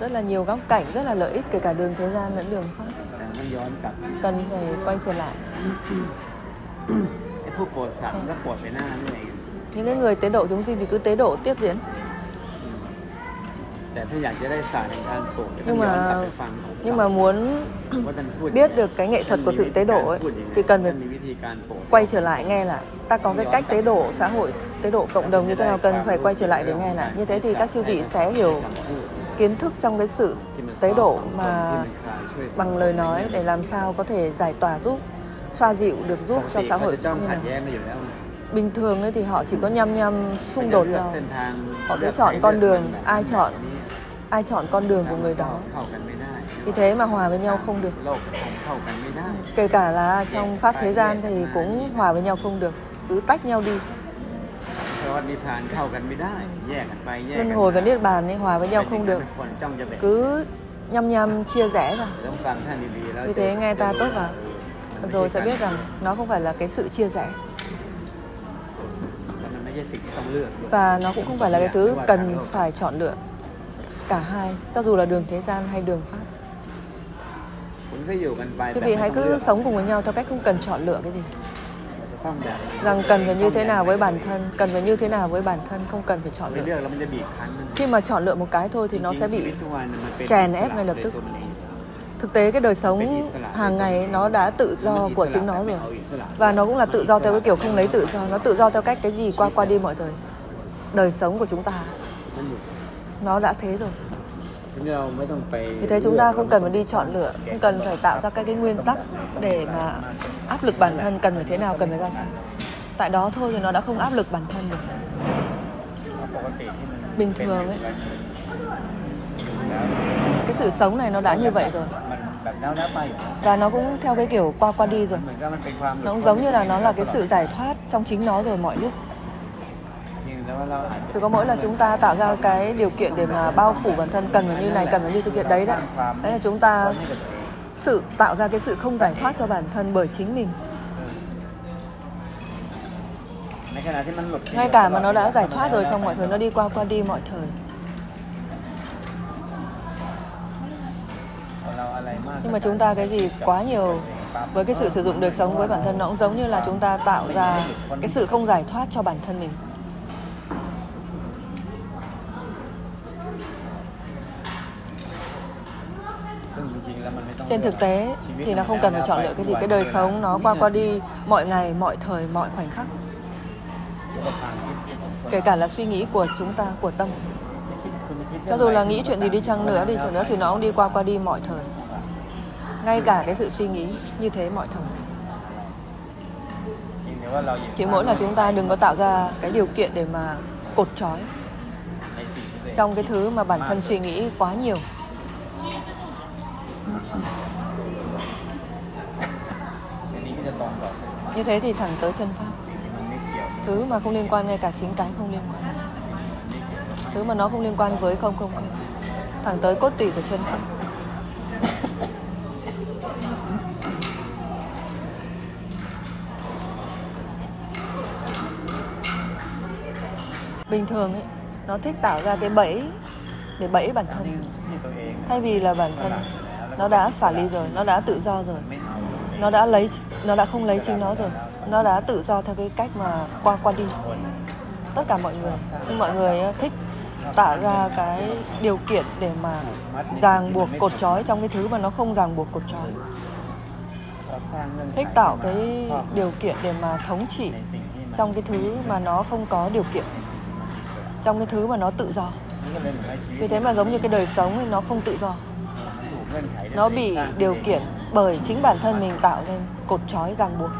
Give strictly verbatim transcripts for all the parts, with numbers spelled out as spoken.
rất là nhiều góc cạnh, rất là lợi ích, kể cả đường thế gian lẫn đường Pháp. Cần phải quay trở lại. Những cái người tế độ chúng sinh thì cứ tế độ tiếp diễn. Nhưng mà nhưng mà muốn biết được cái nghệ thuật của sự tế độ ấy, thì cần phải quay trở lại nghe lại. Ta có cái cách tế độ xã hội, tế độ cộng đồng như thế nào, cần phải quay trở lại để nghe lại. Như thế thì các chư vị sẽ hiểu kiến thức trong cái sự tế độ mà bằng lời nói, để làm sao có thể giải tỏa giúp, xoa dịu được giúp cho xã hội như nào. Bình thường ấy thì họ chỉ có nhăm nhăm xung đột nhau. Họ sẽ chọn con đường, ai chọn ai chọn con đường của người đó. Vì thế mà hòa với nhau không được. Kể cả là trong Pháp thế gian thì cũng hòa với nhau không được, cứ tách nhau đi. Luân hồi và Niết Bàn ấy hòa với nhau không được, cứ nhăm nhăm chia rẽ ra. Vì thế nghe ta tốt vào, rồi sẽ biết rằng nó không phải là cái sự chia rẽ. Và nó cũng không phải là cái thứ cần phải chọn lựa. Cả hai, cho dù là đường thế gian hay đường Pháp. Quý vị hãy cứ sống cùng với nhau theo cách không cần chọn lựa cái gì. Rằng cần phải như thế nào với bản thân, cần phải như thế nào với bản thân, không cần phải chọn lựa. Khi mà chọn lựa một cái thôi thì nó sẽ bị chèn ép ngay lập tức. Thực tế cái đời sống hàng ngày ấy, nó đã tự do của chính nó rồi. Và nó cũng là tự do theo cái kiểu không lấy tự do. Nó tự do theo cách cái gì qua qua đi mọi thời. Đời sống của chúng ta nó đã thế rồi. Vì thế chúng ta không cần phải đi chọn lựa, không cần phải tạo ra các cái nguyên tắc để mà áp lực bản thân cần phải thế nào, cần phải ra sao. Tại đó thôi thì nó đã không áp lực bản thân được. Bình thường ấy, cái sự sống này nó đã như vậy rồi. Và nó cũng theo cái kiểu qua qua đi rồi. Nó cũng giống như là nó là cái sự giải thoát trong chính nó rồi mọi lúc. Chỉ có mỗi là chúng ta tạo ra cái điều kiện để mà bao phủ bản thân, cần phải như này, cần phải như thực hiện đấy đấy. Đấy là chúng ta sự tạo ra cái sự không giải thoát cho bản thân bởi chính mình. Ngay cả mà nó đã giải thoát rồi trong mọi thời, nó đi qua qua đi mọi thời. Nhưng mà chúng ta cái gì quá nhiều với cái sự sử dụng đời sống với bản thân, nó cũng giống như là chúng ta tạo ra cái sự không giải thoát cho bản thân mình. Trên thực tế thì nó không cần phải chọn lựa cái gì. Cái đời sống nó qua qua đi mọi ngày, mọi thời, mọi khoảnh khắc. Kể cả là suy nghĩ của chúng ta, của tâm. Cho dù là nghĩ chuyện gì đi chăng nữa, đi chăng nữa thì nó cũng đi qua qua đi mọi thời. Ngay cả cái sự suy nghĩ như thế mọi thời. Chỉ mỗi là chúng ta đừng có tạo ra cái điều kiện để mà cột trói trong cái thứ mà bản thân suy nghĩ quá nhiều. Như thế thì thẳng tới chân Pháp. Thứ mà không liên quan, ngay cả chính cái không liên quan. Thứ mà nó không liên quan với không không không. Thẳng tới cốt tủy của chân Pháp. Bình thường ấy, nó thích tạo ra cái bẫy để bẫy bản thân. Thay vì là bản thân nó đã xả ly rồi, nó đã tự do rồi. Nó đã lấy nó đã không lấy chính nó rồi. Nó đã tự do theo cái cách mà qua qua đi. Tất cả mọi người, nhưng mọi người thích tạo ra cái điều kiện để mà ràng buộc cột trói trong cái thứ mà nó không ràng buộc cột trói. Thích tạo cái điều kiện để mà thống trị trong cái thứ mà nó không có điều kiện, trong cái thứ mà nó tự do. Vì thế mà giống như cái đời sống ấy, nó không tự do. Nó bị điều kiện bởi chính bản thân mình tạo nên cột trói ràng buộc.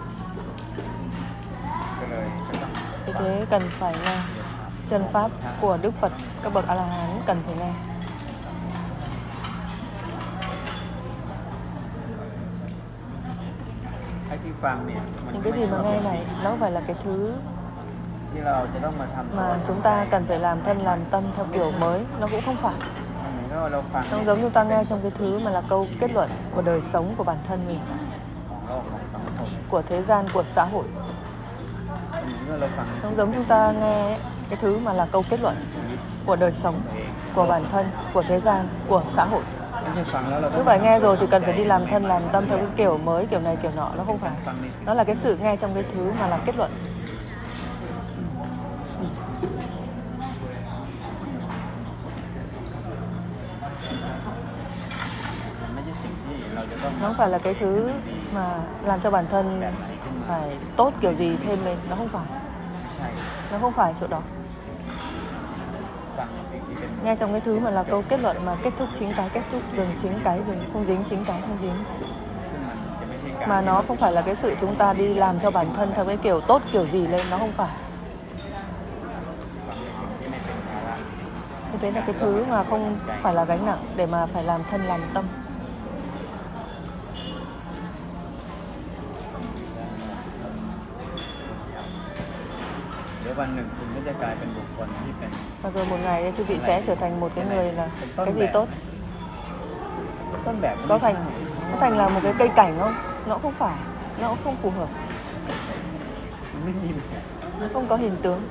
Vì thế cần phải nghe chân pháp của Đức Phật, các bậc A-la-hán cần phải nghe. Những cái gì mà nghe này, nó không phải là cái thứ mà chúng ta cần phải làm thân làm tâm theo kiểu mới. Nó cũng không phải. Nó giống như ta nghe trong cái thứ mà là câu kết luận của đời sống của bản thân mình, của thế gian, của xã hội. Nó giống chúng ta nghe cái thứ mà là câu kết luận của đời sống, của bản thân, của thế gian, của xã hội. Cứ phải nghe rồi thì cần phải đi làm thân làm tâm theo cái kiểu mới, kiểu này kiểu nọ. Nó không phải. Nó là cái sự nghe trong cái thứ mà là kết luận. Nó không phải là cái thứ mà làm cho bản thân phải tốt kiểu gì thêm lên. Nó không phải. Nó không phải chỗ đó. Nghe trong cái thứ mà là câu kết luận, mà kết thúc chính cái kết thúc, dừng chính cái dừng, không dính chính cái không dính. Mà nó không phải là cái sự chúng ta đi làm cho bản thân theo cái kiểu tốt kiểu gì lên. Nó không phải. Như thế là cái thứ mà không phải là gánh nặng để mà phải làm thân làm tâm. Và rồi một ngày chư vị sẽ trở thành một cái người là cái gì tốt. Có thành có thành là một cái cây cảnh không? Nó cũng không phải. Nó cũng không phù hợp. Nó không có hình tướng.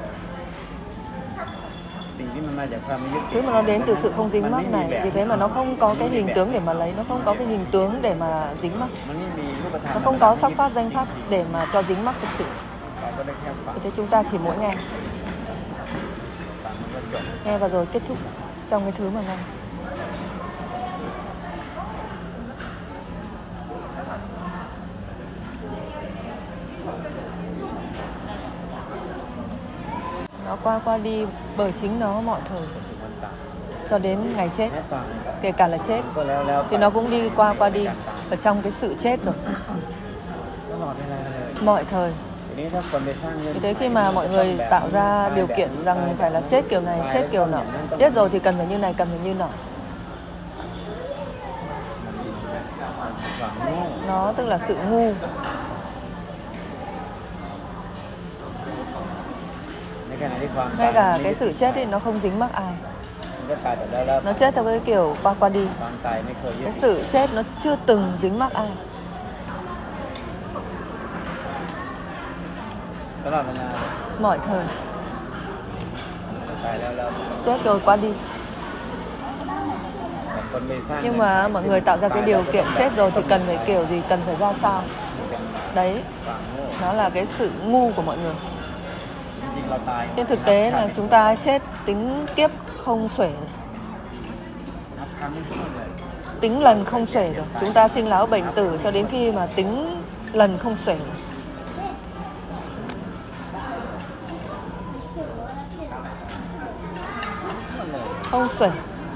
Thứ mà nó đến từ sự không dính mắc này, vì thế mà nó không có cái hình tướng để mà lấy. Nó không có cái hình tướng để mà dính mắc. Nó không có sắc pháp danh pháp để mà cho dính mắc thực sự. Vì thế chúng ta chỉ mỗi nghe. Nghe và rồi kết thúc trong cái thứ mà nghe. Nó qua qua đi bởi chính nó mọi thời cho đến ngày chết. Kể cả là chết thì nó cũng đi qua qua đi ở trong cái sự chết rồi. Mọi thời. Vì thế khi mà mọi người tạo ra điều kiện rằng phải là chết kiểu này, chết kiểu nọ, chết rồi thì cần phải như này, cần phải như nọ. Nó tức là sự ngu. Ngay cả cái sự chết thì nó không dính mắc ai. Nó chết theo cái kiểu qua qua đi. Cái sự chết nó chưa từng dính mắc ai. Mọi thời. Chết rồi qua đi. Nhưng mà mọi người tạo ra cái điều kiện chết rồi thì cần phải kiểu gì, cần phải ra sao. Đấy, nó là cái sự ngu của mọi người. Trên thực tế là chúng ta chết tính kiếp không xuể. Tính lần không xuể rồi. Chúng ta sinh lão bệnh tử cho đến khi mà tính lần không xuể. Không xuể.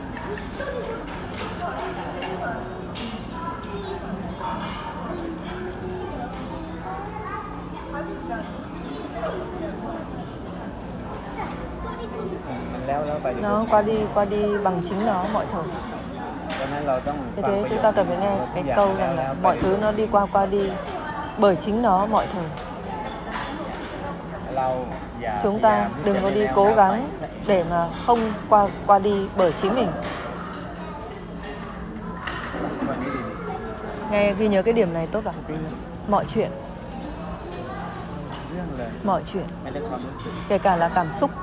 Nó qua đi, qua đi bằng chính nó mọi thời. Vì thế chúng ta cần phải nghe cái câu rằng là mọi thứ nó đi qua qua đi bởi chính nó mọi thời. Chúng ta đừng có đi cố gắng để mà không qua qua đi bởi chính mình. Nghe ghi nhớ cái điểm này tốt vào. Mọi chuyện. Mọi chuyện. Kể cả là cảm xúc,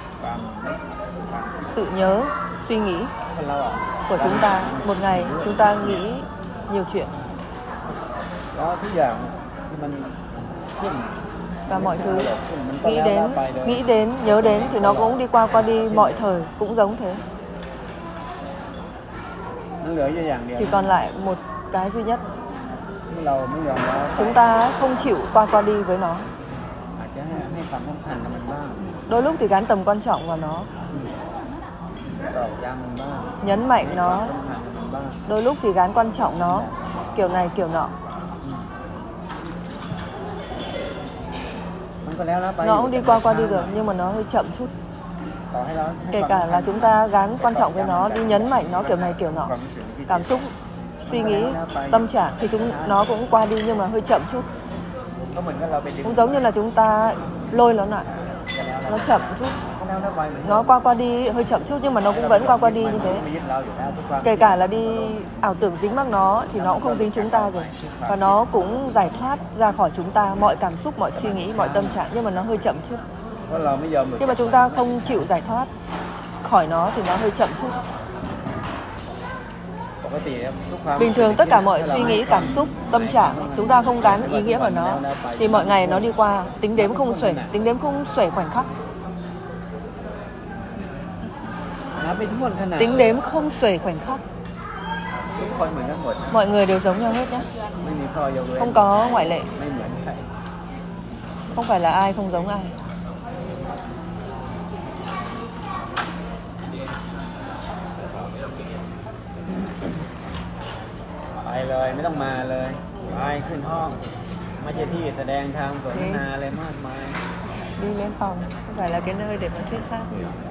sự nhớ, suy nghĩ của chúng ta. Một ngày chúng ta nghĩ nhiều chuyện. Và mọi thứ nghĩ đến, nghĩ đến, nhớ đến thì nó cũng đi qua qua đi mọi thời, cũng giống thế. Chỉ còn lại một cái duy nhất. Chúng ta không chịu qua qua đi với nó. Đôi lúc thì gán tầm quan trọng vào nó, nhấn mạnh nó. Đôi lúc thì gán quan trọng nó, kiểu này kiểu nọ. Nó cũng đi qua qua đi được, nhưng mà nó hơi chậm chút. Kể cả là chúng ta gán quan trọng với nó, đi nhấn mạnh nó kiểu này kiểu nọ, cảm xúc, suy nghĩ, tâm trạng thì chúng nó cũng qua đi nhưng mà hơi chậm chút. Cũng giống như là chúng ta lôi nó lại, nó chậm chút. Nó qua qua đi hơi chậm chút nhưng mà nó cũng vẫn qua qua đi như thế. Kể cả là đi ảo tưởng dính mắc nó thì nó cũng không dính chúng ta rồi. Và nó cũng giải thoát ra khỏi chúng ta mọi cảm xúc, mọi suy nghĩ, mọi tâm trạng, nhưng mà nó hơi chậm chút. Nhưng mà chúng ta không chịu giải thoát, khỏi nó thì nó hơi chậm chút. Bình thường tất cả mọi suy nghĩ, cảm xúc, tâm trạng chúng ta không gắn ý nghĩa vào nó thì mọi ngày nó đi qua, tính đếm không xuể, tính đếm không xuể khoảnh khắc. Tính đếm không xuể khoảnh khắc. Mọi người đều giống nhau hết nhé, không có ngoại lệ. Không phải là ai không giống ai. ไปเลยไม่ต้องมาเลยไปขึ้นห้องไม่ใช่ที่แสดงทางสนทนาอะไรมากมาย Đi lên phòng, không phải là cái nơi để mà thuyết pháp.